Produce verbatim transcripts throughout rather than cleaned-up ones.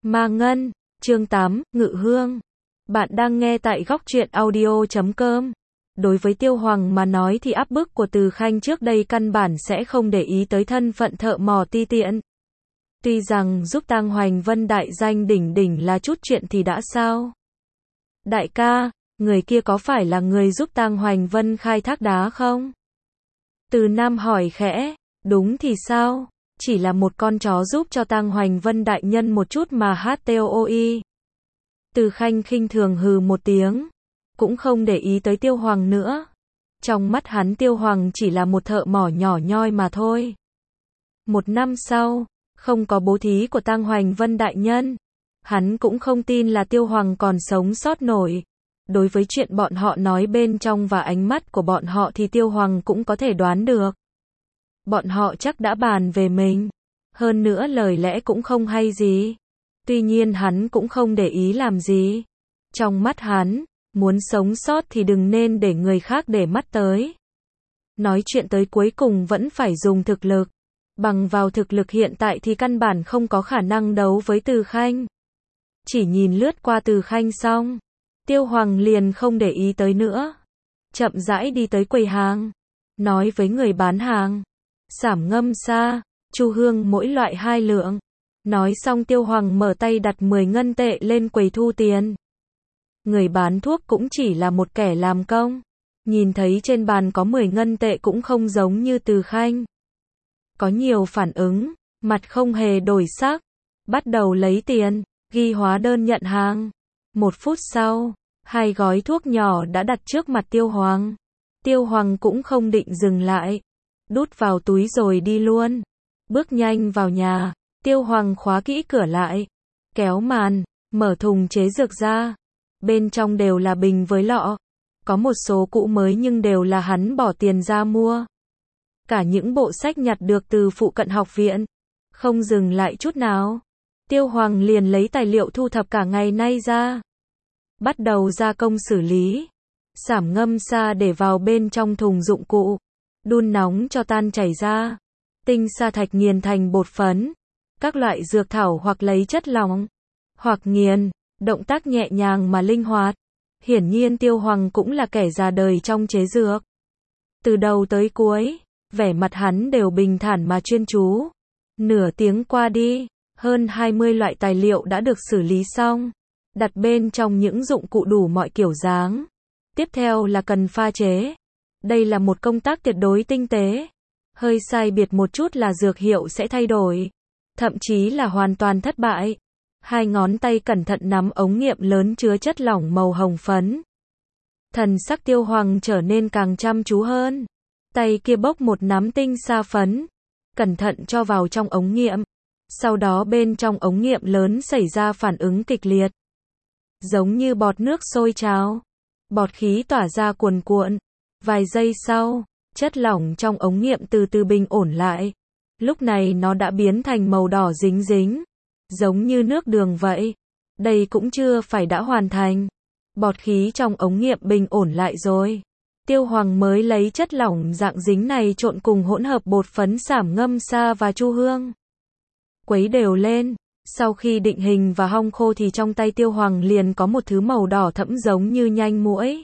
Ma Ngân, chương tám, Ngự Hương. Bạn đang nghe tại góc truyện audio chấm com. Đối với Tiêu Hoàng mà nói thì áp bức của Từ Khanh trước đây căn bản sẽ không để ý tới thân phận thợ mò ti tiện. Tuy rằng giúp Tang Hoành Vân đại danh đỉnh đỉnh là chút chuyện thì đã sao? Đại ca, người kia có phải là người giúp Tang Hoành Vân khai thác đá không? Từ Nam hỏi khẽ, đúng thì sao? Chỉ là một con chó giúp cho Tang Hoành Vân đại nhân một chút mà htoi. Từ Khanh khinh thường hừ một tiếng, cũng không để ý tới Tiêu Hoàng nữa. Trong mắt hắn Tiêu Hoàng chỉ là một thợ mỏ nhỏ nhoi mà thôi. Một năm sau, không có bố thí của Tang Hoành Vân đại nhân, hắn cũng không tin là Tiêu Hoàng còn sống sót nổi. Đối với chuyện bọn họ nói bên trong và ánh mắt của bọn họ thì Tiêu Hoàng cũng có thể đoán được. Bọn họ chắc đã bàn về mình. Hơn nữa lời lẽ cũng không hay gì. Tuy nhiên hắn cũng không để ý làm gì. Trong mắt hắn, muốn sống sót thì đừng nên để người khác để mắt tới. Nói chuyện tới cuối cùng vẫn phải dùng thực lực. Bằng vào thực lực hiện tại thì căn bản không có khả năng đấu với Từ Khanh. Chỉ nhìn lướt qua Từ Khanh xong, Tiêu Hoàng liền không để ý tới nữa. Chậm rãi đi tới quầy hàng, nói với người bán hàng, sảm ngâm sa, chu hương mỗi loại hai lượng. Nói xong Tiêu Hoàng mở tay đặt mười ngân tệ lên quầy thu tiền. Người bán thuốc cũng chỉ là một kẻ làm công. Nhìn thấy trên bàn có mười ngân tệ cũng không giống như Từ Khanh. Có nhiều phản ứng, mặt không hề đổi sắc. Bắt đầu lấy tiền, ghi hóa đơn nhận hàng. Một phút sau, hai gói thuốc nhỏ đã đặt trước mặt Tiêu Hoàng. Tiêu Hoàng cũng không định dừng lại. Đút vào túi rồi đi luôn. Bước nhanh vào nhà, Tiêu Hoàng khóa kỹ cửa lại. Kéo màn, mở thùng chế dược ra. Bên trong đều là bình với lọ. Có một số cũ mới nhưng đều là hắn bỏ tiền ra mua. Cả những bộ sách nhặt được từ phụ cận học viện. Không dừng lại chút nào. Tiêu Hoàng liền lấy tài liệu thu thập cả ngày nay ra. Bắt đầu gia công xử lý. Sảm ngâm sa để vào bên trong thùng dụng cụ. Đun nóng cho tan chảy ra. Tinh sa thạch nghiền thành bột phấn. Các loại dược thảo hoặc lấy chất lỏng. Hoặc nghiền. Động tác nhẹ nhàng mà linh hoạt. Hiển nhiên Tiêu Hoàng cũng là kẻ già đời trong chế dược. Từ đầu tới cuối, vẻ mặt hắn đều bình thản mà chuyên chú. Nửa tiếng qua đi, hơn hai mươi loại tài liệu đã được xử lý xong. Đặt bên trong những dụng cụ đủ mọi kiểu dáng. Tiếp theo là cần pha chế. Đây là một công tác tuyệt đối tinh tế. Hơi sai biệt một chút là dược hiệu sẽ thay đổi. Thậm chí là hoàn toàn thất bại. Hai ngón tay cẩn thận nắm ống nghiệm lớn chứa chất lỏng màu hồng phấn. Thần sắc Tiêu Hoàng trở nên càng chăm chú hơn. Tay kia bốc một nắm tinh sa phấn. Cẩn thận cho vào trong ống nghiệm. Sau đó bên trong ống nghiệm lớn xảy ra phản ứng kịch liệt. Giống như bọt nước sôi trào. Bọt khí tỏa ra cuồn cuộn. Vài giây sau, chất lỏng trong ống nghiệm từ từ bình ổn lại. Lúc này nó đã biến thành màu đỏ dính dính. Giống như nước đường vậy. Đây cũng chưa phải đã hoàn thành. Bọt khí trong ống nghiệm bình ổn lại rồi. Tiêu Hoàng mới lấy chất lỏng dạng dính này trộn cùng hỗn hợp bột phấn sảm ngâm sa và chu hương. Quấy đều lên. Sau khi định hình và hong khô thì trong tay Tiêu Hoàng liền có một thứ màu đỏ thẫm giống như nhang muỗi.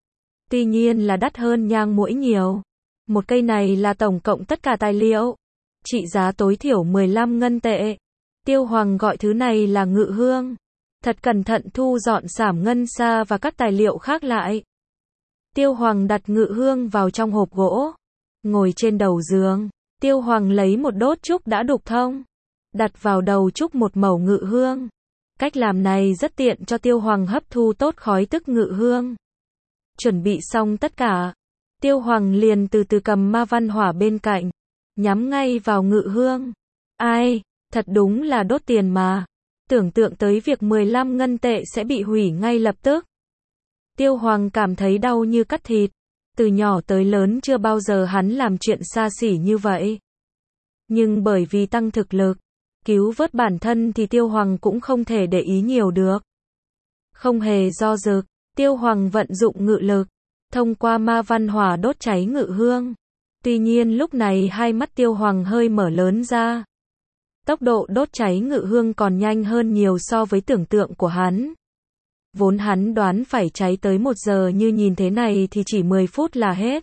Tuy nhiên là đắt hơn nhang muỗi nhiều. Một cây này là tổng cộng tất cả tài liệu. Trị giá tối thiểu mười lăm ngân tệ. Tiêu Hoàng gọi thứ này là ngự hương. Thật cẩn thận thu dọn sảm ngân sa và các tài liệu khác lại. Tiêu Hoàng đặt ngự hương vào trong hộp gỗ. Ngồi trên đầu giường. Tiêu Hoàng lấy một đốt trúc đã đục thông. Đặt vào đầu trúc một mẩu ngự hương. Cách làm này rất tiện cho Tiêu Hoàng hấp thu tốt khói tức ngự hương. Chuẩn bị xong tất cả. Tiêu Hoàng liền từ từ cầm ma văn hỏa bên cạnh. Nhắm ngay vào ngự hương. Ai, thật đúng là đốt tiền mà. Tưởng tượng tới việc mười lăm ngân tệ sẽ bị hủy ngay lập tức. Tiêu Hoàng cảm thấy đau như cắt thịt. Từ nhỏ tới lớn chưa bao giờ hắn làm chuyện xa xỉ như vậy. Nhưng bởi vì tăng thực lực, cứu vớt bản thân thì Tiêu Hoàng cũng không thể để ý nhiều được. Không hề do dự, Tiêu Hoàng vận dụng ngự lực, thông qua ma văn hỏa đốt cháy ngự hương. Tuy nhiên lúc này hai mắt Tiêu Hoàng hơi mở lớn ra. Tốc độ đốt cháy ngự hương còn nhanh hơn nhiều so với tưởng tượng của hắn. Vốn hắn đoán phải cháy tới một giờ, như nhìn thế này thì chỉ mười phút là hết.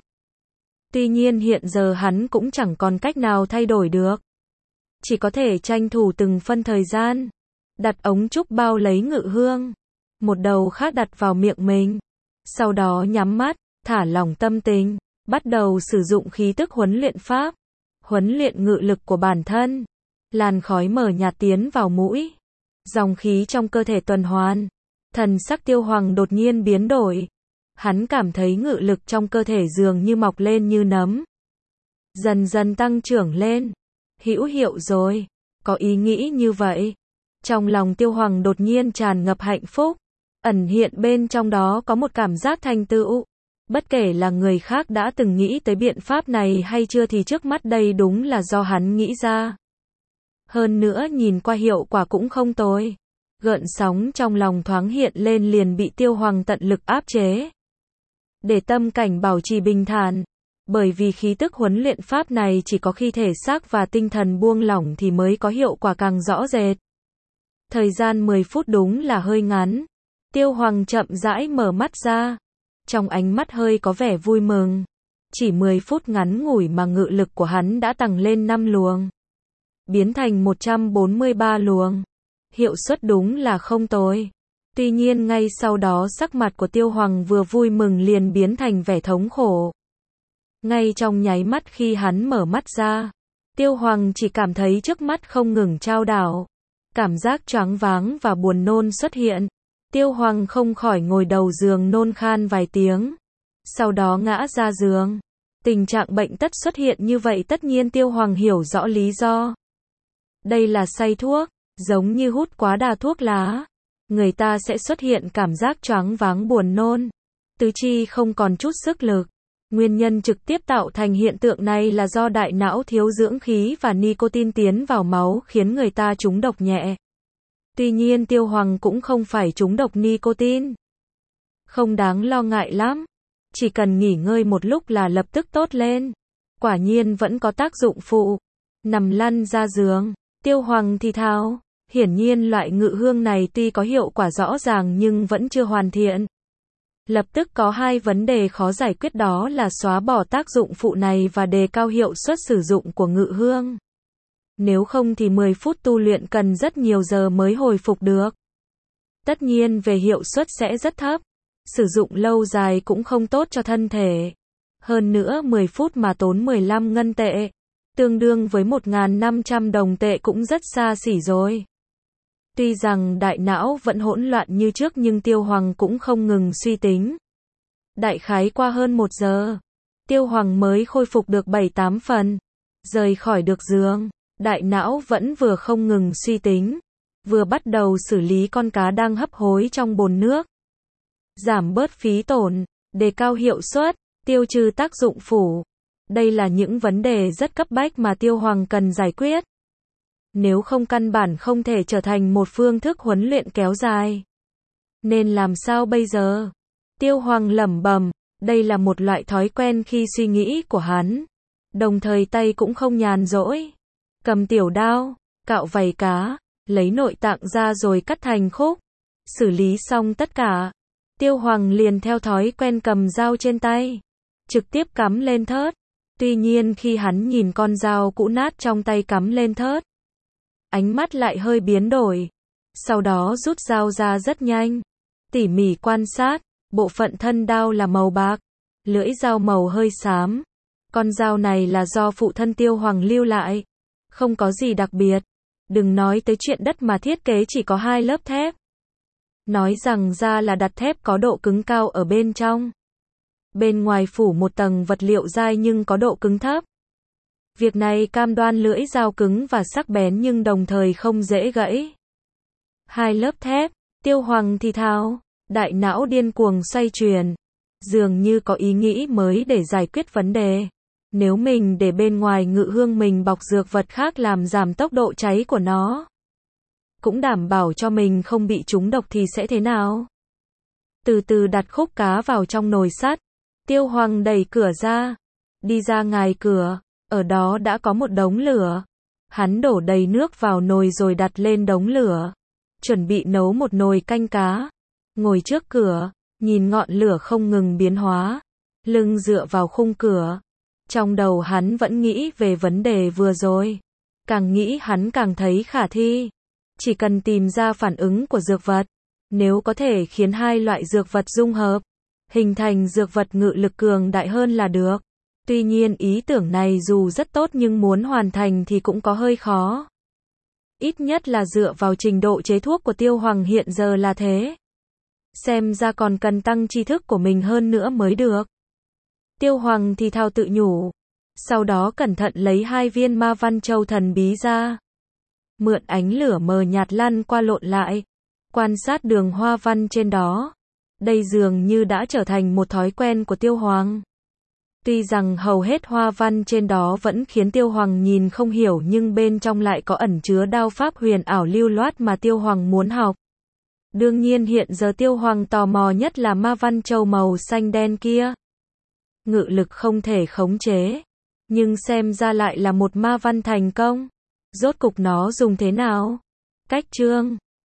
Tuy nhiên hiện giờ hắn cũng chẳng còn cách nào thay đổi được. Chỉ có thể tranh thủ từng phân thời gian. Đặt ống trúc bao lấy ngự hương. Một đầu khác đặt vào miệng mình. Sau đó nhắm mắt, thả lỏng tâm tình. Bắt đầu sử dụng khí tức huấn luyện pháp. Huấn luyện ngự lực của bản thân. Làn khói mờ nhạt tiến vào mũi. Dòng khí trong cơ thể tuần hoàn. Thần sắc Tiêu Hoàng đột nhiên biến đổi. Hắn cảm thấy ngự lực trong cơ thể dường như mọc lên như nấm. Dần dần tăng trưởng lên. Hữu hiệu rồi. Có ý nghĩ như vậy. Trong lòng Tiêu Hoàng đột nhiên tràn ngập hạnh phúc. Ẩn hiện bên trong đó có một cảm giác thành tựu. Bất kể là người khác đã từng nghĩ tới biện pháp này hay chưa thì trước mắt đây đúng là do hắn nghĩ ra. Hơn nữa nhìn qua hiệu quả cũng không tồi. Gợn sóng trong lòng thoáng hiện lên liền bị Tiêu Hoàng tận lực áp chế. Để tâm cảnh bảo trì bình thản. Bởi vì khí tức huấn luyện pháp này chỉ có khi thể xác và tinh thần buông lỏng thì mới có hiệu quả càng rõ rệt. Thời gian mười phút đúng là hơi ngắn. Tiêu Hoàng chậm rãi mở mắt ra. Trong ánh mắt hơi có vẻ vui mừng. Chỉ mười phút ngắn ngủi mà ngự lực của hắn đã tăng lên năm luồng. Biến thành một trăm bốn mươi ba luồng. Hiệu suất đúng là không tồi. Tuy nhiên ngay sau đó sắc mặt của Tiêu Hoàng vừa vui mừng liền biến thành vẻ thống khổ. Ngay trong nháy mắt khi hắn mở mắt ra, Tiêu Hoàng chỉ cảm thấy trước mắt không ngừng chao đảo. Cảm giác choáng váng và buồn nôn xuất hiện. Tiêu Hoàng không khỏi ngồi đầu giường nôn khan vài tiếng. Sau đó ngã ra giường. Tình trạng bệnh tật xuất hiện như vậy tất nhiên Tiêu Hoàng hiểu rõ lý do. Đây là say thuốc, giống như hút quá đà thuốc lá. Người ta sẽ xuất hiện cảm giác choáng váng buồn nôn. Tứ chi không còn chút sức lực. Nguyên nhân trực tiếp tạo thành hiện tượng này là do đại não thiếu dưỡng khí và nicotine tiến vào máu khiến người ta trúng độc nhẹ. Tuy nhiên Tiêu Hoàng cũng không phải trúng độc nicotine. Không đáng lo ngại lắm. Chỉ cần nghỉ ngơi một lúc là lập tức tốt lên. Quả nhiên vẫn có tác dụng phụ. Nằm lăn ra giường. Tiêu Hoàng thì thào. Hiển nhiên loại ngự hương này tuy có hiệu quả rõ ràng nhưng vẫn chưa hoàn thiện. Lập tức có hai vấn đề khó giải quyết, đó là xóa bỏ tác dụng phụ này và đề cao hiệu suất sử dụng của ngự hương. Nếu không thì mười phút tu luyện cần rất nhiều giờ mới hồi phục được. Tất nhiên về hiệu suất sẽ rất thấp. Sử dụng lâu dài cũng không tốt cho thân thể. Hơn nữa mười phút mà tốn mười lăm ngân tệ. Tương đương với một nghìn năm trăm đồng tệ cũng rất xa xỉ rồi. Tuy rằng đại não vẫn hỗn loạn như trước nhưng Tiêu Hoàng cũng không ngừng suy tính. Đại khái qua hơn một giờ, Tiêu Hoàng mới khôi phục được bảy tám phần. Rời khỏi được giường, đại não vẫn vừa không ngừng suy tính, vừa bắt đầu xử lý con cá đang hấp hối trong bồn nước. Giảm bớt phí tổn, đề cao hiệu suất, tiêu trừ tác dụng phụ. Đây là những vấn đề rất cấp bách mà Tiêu Hoàng cần giải quyết. Nếu không căn bản không thể trở thành một phương thức huấn luyện kéo dài. Nên làm sao bây giờ? Tiêu Hoàng lẩm bẩm, đây là một loại thói quen khi suy nghĩ của hắn. Đồng thời tay cũng không nhàn rỗi. Cầm tiểu đao, cạo vảy cá, lấy nội tạng ra rồi cắt thành khúc. Xử lý xong tất cả. Tiêu Hoàng liền theo thói quen cầm dao trên tay. Trực tiếp cắm lên thớt. Tuy nhiên khi hắn nhìn con dao cũ nát trong tay cắm lên thớt, ánh mắt lại hơi biến đổi. Sau đó rút dao ra rất nhanh. Tỉ mỉ quan sát, bộ phận thân đao là màu bạc. Lưỡi dao màu hơi xám. Con dao này là do phụ thân Tiêu Hoàng lưu lại. Không có gì đặc biệt. Đừng nói tới chuyện đất mà thiết kế chỉ có hai lớp thép. Nói rằng ra là đặt thép có độ cứng cao ở bên trong. Bên ngoài phủ một tầng vật liệu dai nhưng có độ cứng thấp. Việc này cam đoan lưỡi dao cứng và sắc bén nhưng đồng thời không dễ gãy. Hai lớp thép, Tiêu Hoàng thì thào, đại não điên cuồng xoay chuyển. Dường như có ý nghĩ mới để giải quyết vấn đề. Nếu mình để bên ngoài ngự hương mình bọc dược vật khác làm giảm tốc độ cháy của nó, cũng đảm bảo cho mình không bị trúng độc thì sẽ thế nào? Từ từ đặt khúc cá vào trong nồi sắt. Tiêu Hoàng đẩy cửa ra. Đi ra ngoài cửa. Ở đó đã có một đống lửa. Hắn đổ đầy nước vào nồi rồi đặt lên đống lửa, chuẩn bị nấu một nồi canh cá. Ngồi trước cửa, nhìn ngọn lửa không ngừng biến hóa, lưng dựa vào khung cửa. Trong đầu hắn vẫn nghĩ về vấn đề vừa rồi. Càng nghĩ hắn càng thấy khả thi. Chỉ cần tìm ra phản ứng của dược vật, nếu có thể khiến hai loại dược vật dung hợp, hình thành dược vật ngự lực cường đại hơn là được. Tuy nhiên ý tưởng này dù rất tốt nhưng muốn hoàn thành thì cũng có hơi khó. Ít nhất là dựa vào trình độ chế thuốc của Tiêu Hoàng hiện giờ là thế. Xem ra còn cần tăng tri thức của mình hơn nữa mới được. Tiêu Hoàng thì thào tự nhủ. Sau đó cẩn thận lấy hai viên ma văn châu thần bí ra. Mượn ánh lửa mờ nhạt lăn qua lộn lại. Quan sát đường hoa văn trên đó. Đây dường như đã trở thành một thói quen của Tiêu Hoàng. Tuy rằng hầu hết hoa văn trên đó vẫn khiến Tiêu Hoàng nhìn không hiểu nhưng bên trong lại có ẩn chứa đao pháp huyền ảo lưu loát mà Tiêu Hoàng muốn học. Đương nhiên hiện giờ Tiêu Hoàng tò mò nhất là ma văn châu màu xanh đen kia. Ngự lực không thể khống chế, nhưng xem ra lại là một ma văn thành công. Rốt cục nó dùng thế nào? Cách chương